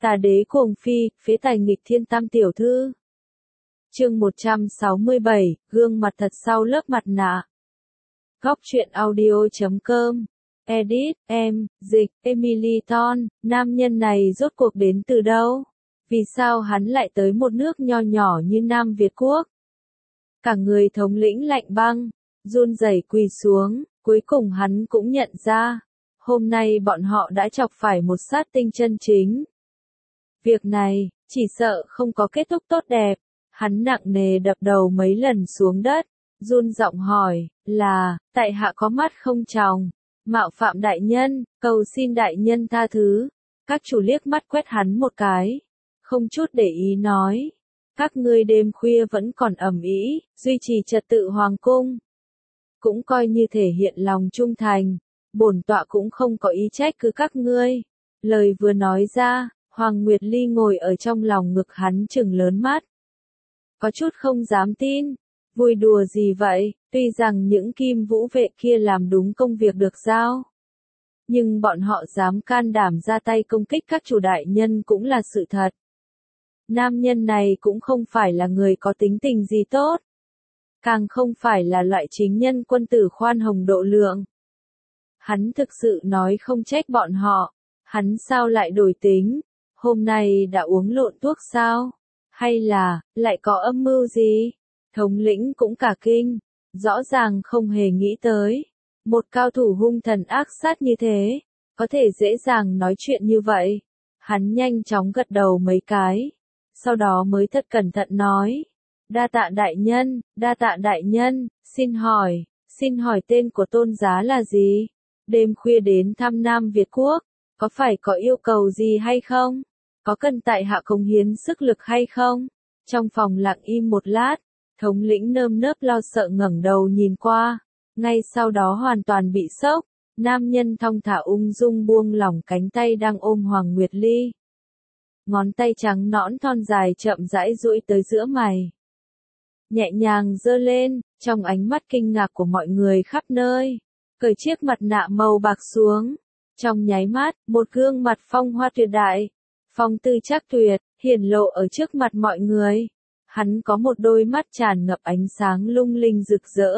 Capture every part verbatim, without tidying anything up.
Tà đế cuồng phi, phế tài nghịch thiên tam tiểu thư. Chương một trăm sáu mươi bảy, gương mặt thật sau lớp mặt nạ. Góc truyện audio chấm com. Edit, em, dịch, Emily Ton, nam nhân này rốt cuộc đến từ đâu? Vì sao hắn lại tới một nước nho nhỏ như Nam Việt Quốc? Cả người thống lĩnh lạnh băng, run rẩy quỳ xuống, cuối cùng hắn cũng nhận ra, hôm nay bọn họ đã chọc phải một sát tinh chân chính. Việc này, chỉ sợ không có kết thúc tốt đẹp, hắn nặng nề đập đầu mấy lần xuống đất, run giọng hỏi, là, tại hạ có mắt không tròng, mạo phạm đại nhân, cầu xin đại nhân tha thứ. Các chủ liếc mắt quét hắn một cái, không chút để ý nói, các ngươi đêm khuya vẫn còn ầm ĩ, duy trì trật tự hoàng cung. Cũng coi như thể hiện lòng trung thành, bổn tọa cũng không có ý trách cứ các ngươi. Lời vừa nói ra, Hoàng Nguyệt Ly ngồi ở trong lòng ngực hắn trừng lớn mắt. Có chút không dám tin, vui đùa gì vậy, tuy rằng những kim vũ vệ kia làm đúng công việc được giao. Nhưng bọn họ dám can đảm ra tay công kích các chủ đại nhân cũng là sự thật. Nam nhân này cũng không phải là người có tính tình gì tốt. Càng không phải là loại chính nhân quân tử khoan hồng độ lượng. Hắn thực sự nói không trách bọn họ, hắn sao lại đổi tính, hôm nay đã uống lộn thuốc sao, hay là, lại có âm mưu gì? Thống lĩnh cũng cả kinh, rõ ràng không hề nghĩ tới. Một cao thủ hung thần ác sát như thế, có thể dễ dàng nói chuyện như vậy. Hắn nhanh chóng gật đầu mấy cái, sau đó mới thật cẩn thận nói. Đa tạ đại nhân, đa tạ đại nhân, xin hỏi, xin hỏi tên của tôn giá là gì? Đêm khuya đến thăm Nam Việt Quốc, có phải có yêu cầu gì hay không? Có cần tại hạ cống hiến sức lực hay không? Trong phòng lặng im một lát, thống lĩnh nơm nớp lo sợ ngẩng đầu nhìn qua, ngay sau đó hoàn toàn bị sốc, nam nhân thong thả ung dung buông lỏng cánh tay đang ôm Hoàng Nguyệt Ly. Ngón tay trắng nõn thon dài chậm rãi duỗi tới giữa mày. Nhẹ nhàng giơ lên, trong ánh mắt kinh ngạc của mọi người khắp nơi, cởi chiếc mặt nạ màu bạc xuống. Trong nháy mắt, một gương mặt phong hoa tuyệt đại, phong tư chắc tuyệt, hiển lộ ở trước mặt mọi người. Hắn có một đôi mắt tràn ngập ánh sáng lung linh rực rỡ.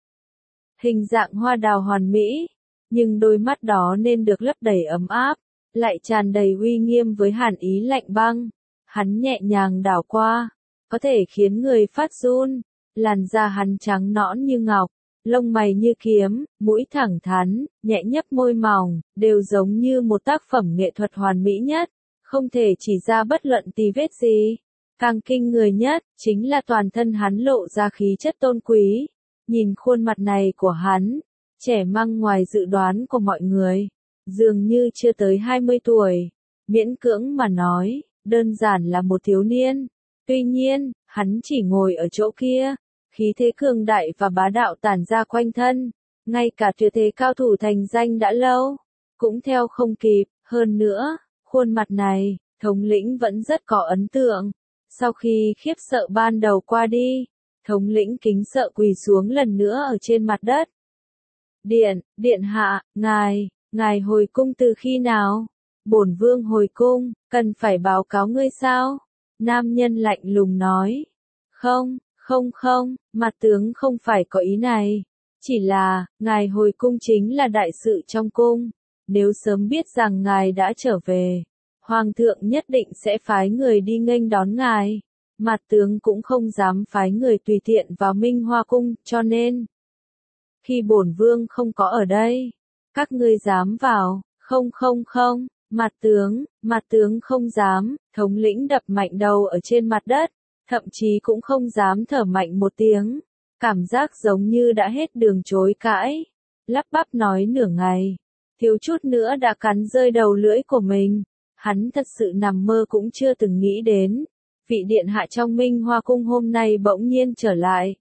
Hình dạng hoa đào hoàn mỹ, nhưng đôi mắt đó nên được lấp đầy ấm áp, lại tràn đầy uy nghiêm với hàn ý lạnh băng. Hắn nhẹ nhàng đảo qua, có thể khiến người phát run. Làn da hắn trắng nõn như ngọc, lông mày như kiếm, mũi thẳng thắn, nhẹ nhấp môi mỏng, đều giống như một tác phẩm nghệ thuật hoàn mỹ nhất, không thể chỉ ra bất luận tì vết gì. Càng kinh người nhất, chính là toàn thân hắn lộ ra khí chất tôn quý. Nhìn khuôn mặt này của hắn, trẻ măng ngoài dự đoán của mọi người, dường như chưa tới hai mươi tuổi, miễn cưỡng mà nói, đơn giản là một thiếu niên. Tuy nhiên, hắn chỉ ngồi ở chỗ kia, khí thế cường đại và bá đạo tản ra quanh thân, ngay cả tuyệt thế cao thủ thành danh đã lâu, cũng theo không kịp. Hơn nữa, khuôn mặt này, thống lĩnh vẫn rất có ấn tượng. Sau khi khiếp sợ ban đầu qua đi, thống lĩnh kính sợ quỳ xuống lần nữa ở trên mặt đất. Điện, điện hạ, ngài, ngài hồi cung từ khi nào? Bổn vương hồi cung, cần phải báo cáo ngươi sao? Nam nhân lạnh lùng nói. Không, không không, mặt tướng không phải có ý này. Chỉ là, ngài hồi cung chính là đại sự trong cung. Nếu sớm biết rằng ngài đã trở về, Hoàng thượng nhất định sẽ phái người đi nghênh đón ngài. Mặt tướng cũng không dám phái người tùy tiện vào Minh Hoa cung, cho nên khi bổn vương không có ở đây, các ngươi dám vào? Không không không, mặt tướng, mặt tướng không dám. Thống lĩnh đập mạnh đầu ở trên mặt đất, thậm chí cũng không dám thở mạnh một tiếng, cảm giác giống như đã hết đường chối cãi, lắp bắp nói nửa ngày, thiếu chút nữa đã cắn rơi đầu lưỡi của mình. Hắn thật sự nằm mơ cũng chưa từng nghĩ đến, vị điện hạ trong Minh Hoa cung hôm nay bỗng nhiên trở lại.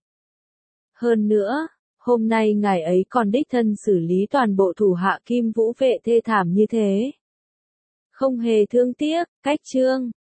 Hơn nữa, hôm nay ngài ấy còn đích thân xử lý toàn bộ thủ hạ kim vũ vệ thê thảm như thế. Không hề thương tiếc, cách chương.